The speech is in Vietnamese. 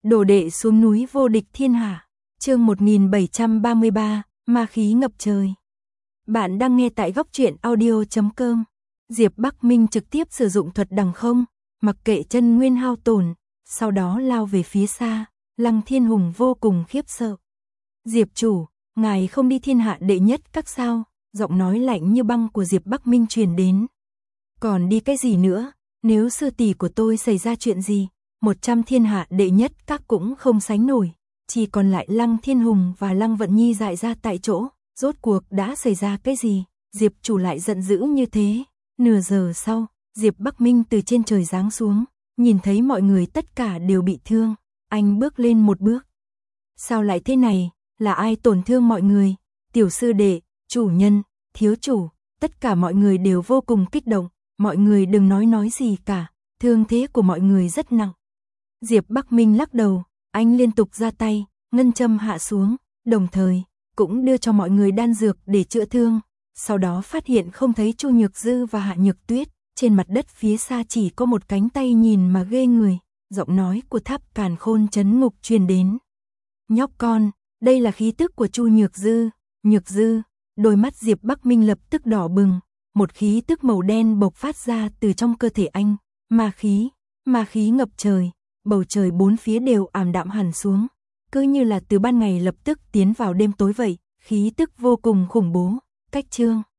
Đồ đệ xuống núi vô địch thiên hạ. Chương 1733, ma khí ngập trời. Bạn đang nghe tại góc truyện audio.com. Diệp Bắc Minh trực tiếp sử dụng thuật đằng không, mặc kệ chân nguyên hao tổn, sau đó lao về phía xa. Lăng Thiên Hùng vô cùng khiếp sợ. Diệp chủ, ngài không đi thiên hạ đệ nhất các sao? Giọng nói lạnh như băng của Diệp Bắc Minh truyền đến. Còn đi cái gì nữa? Nếu sư tỷ của tôi xảy ra chuyện gì, 100 thiên hạ đệ nhất các cũng không sánh nổi. Chỉ còn lại Lăng Thiên Hùng và Lăng Vận Nhi dại ra tại chỗ. Rốt cuộc đã xảy ra cái gì? Diệp chủ lại giận dữ như thế. Nửa giờ sau, Diệp Bắc Minh từ trên trời giáng xuống, nhìn thấy mọi người tất cả đều bị thương. Anh bước lên một bước. Sao lại thế này? Là ai tổn thương mọi người? Tiểu sư đệ, chủ nhân, thiếu chủ, tất cả mọi người đều vô cùng kích động. Mọi người đừng nói gì cả, thương thế của mọi người rất nặng. Diệp Bắc Minh lắc đầu, anh liên tục ra tay, ngân châm hạ xuống, đồng thời cũng đưa cho mọi người đan dược để chữa thương. Sau đó phát hiện không thấy Chu Nhược Dư và Hạ Nhược Tuyết, trên mặt đất phía xa chỉ có một cánh tay nhìn mà ghê người. Giọng nói của Tháp Càn Khôn trấn ngục truyền đến. Nhóc con, đây là khí tức của Chu Nhược Dư. Nhược Dư, đôi mắt Diệp Bắc Minh lập tức đỏ bừng, một khí tức màu đen bộc phát ra từ trong cơ thể anh. Ma khí ngập trời, bầu trời bốn phía đều ảm đạm hẳn xuống, cứ như là từ ban ngày lập tức tiến vào đêm tối vậy, khí tức vô cùng khủng bố. Cách chương